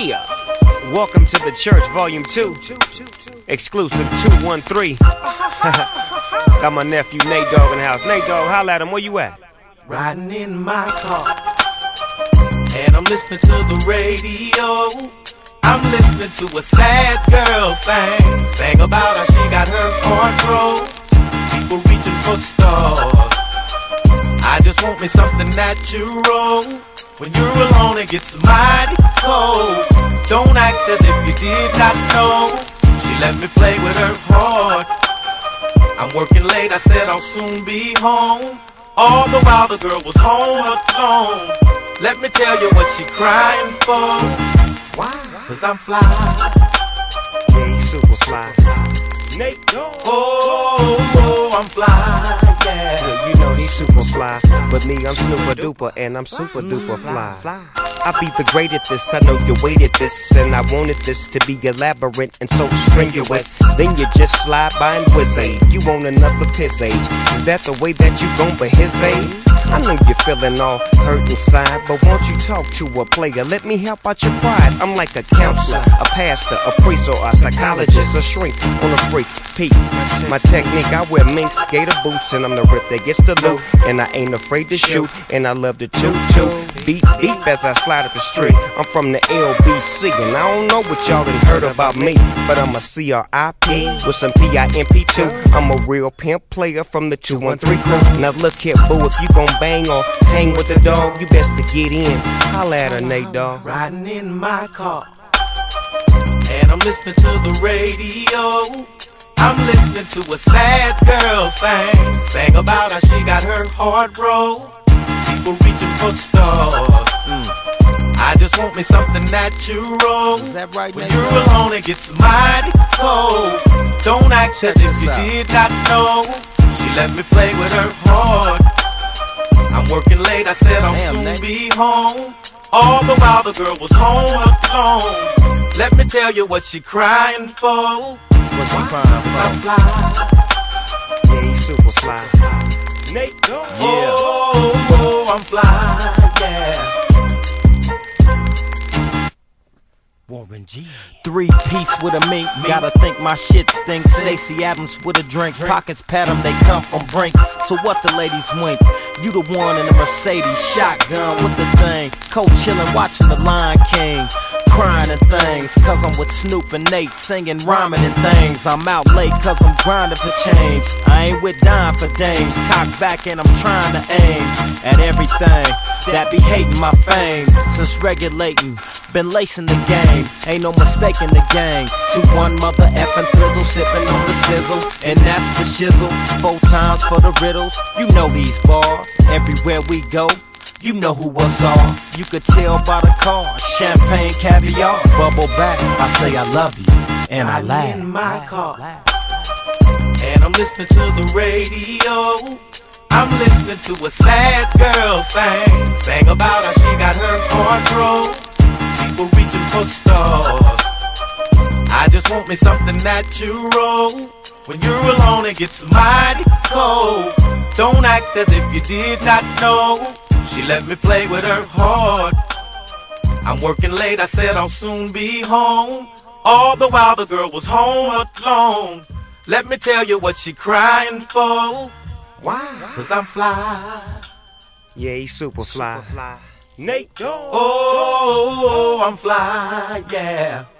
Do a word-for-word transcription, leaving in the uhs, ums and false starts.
Yeah, welcome to the church, volume two, exclusive two one three. Got my nephew Nate Dogg in the house. Nate Dogg, holla at him, where you at? Riding in my car, and I'm listening to the radio. I'm listening to a sad girl sing, sang about how she got her heart broke. People reaching for stars. I just want me something natural. When you're alone it gets mighty cold. Don't act as if you did not know. She let me play with her heart. I'm working late, I said I'll soon be home. All the while the girl was home alone. Let me tell you what she crying for. Why? Cause I'm fly. Yeah, he's super fly. Nate Dogg. Oh, oh, I'm fly, yeah. Yeah, you know he's super fly, but me, I'm super duper, and I'm super duper fly. I be the great at this, I know you waited this, and I wanted this to be elaborate and so strenuous. Then you just slide by and whiz aid. You want another piss age? Is that the way that you gon' be his age? I know you're feeling all hurt inside, but won't you talk to a player? Let me help out your pride. I'm like a counselor, a pastor, a priest, or a psychologist, a shrink on a freak. Peep, my technique, I wear minks, gator boots, and I'm the rip that gets the loot. And I ain't afraid to shoot, and I love to toot toot. Beep beep as I slide up the street. I'm from the L B C, and I don't know what y'all done heard about me, but I'm a C R I P with some P I M P too. I'm a real pimp player from the two one three crew. Now look here, boo, if you gon' bang or hang with the dog, you best to get in. Holla at her, Nate Dogg. Riding in my car, and I'm listening to the radio. I'm listening to a sad girl sing, sang about how she got her heart broke. People reaching for stars. Mm. I just want me something natural. Is that right, when Nate you're Dogg? alone it gets mighty cold. Don't act as if you did not know. She let me play with her heart. I'm working late, I said I'll Damn, soon Nate. be home. All the while the girl was home alone. Let me tell you what she crying for. What's she crying for? I'm fly. Yeah, he's super fly. Nate Dogg. Oh, oh, I'm fly, yeah. Warren G. Three piece with a mink, gotta think my shit stinks. Stacey Adams with a drink, pockets pat 'em, they come from Brinks. So what the ladies wink? You the one in the Mercedes, shotgun with the thing. Co-chillin', watching the Lion King. Crying and things, cause I'm with Snoop and Nate, singing, rhyming and things. I'm out late cause I'm grinding for change. I ain't with dying for dames. Cock back and I'm trying to aim at everything that be hating my fame. Since regulating, been lacing the game, ain't no mistake in the game. Two one mother effing thizzle, sipping on the sizzle, and that's the shizzle. Four times for the riddles, you know these bars. Everywhere we go, you know who was on. You could tell by the car, champagne, caviar, bubble back. I say I love you, and I I'm laugh. in my car, and I'm listening to the radio. I'm listening to a sad girl sing, sang about how she got her heart broke. People reaching for stars. I just want me something natural. When you're alone it gets mighty cold. Don't act as if you did not know. She let me play with her heart. I'm working late, I said I'll soon be home. All the while the girl was home alone. Let me tell you what she crying for. Why? Cause I'm fly. Yeah, he's super fly. Nate Dogg. Oh, I'm fly, yeah.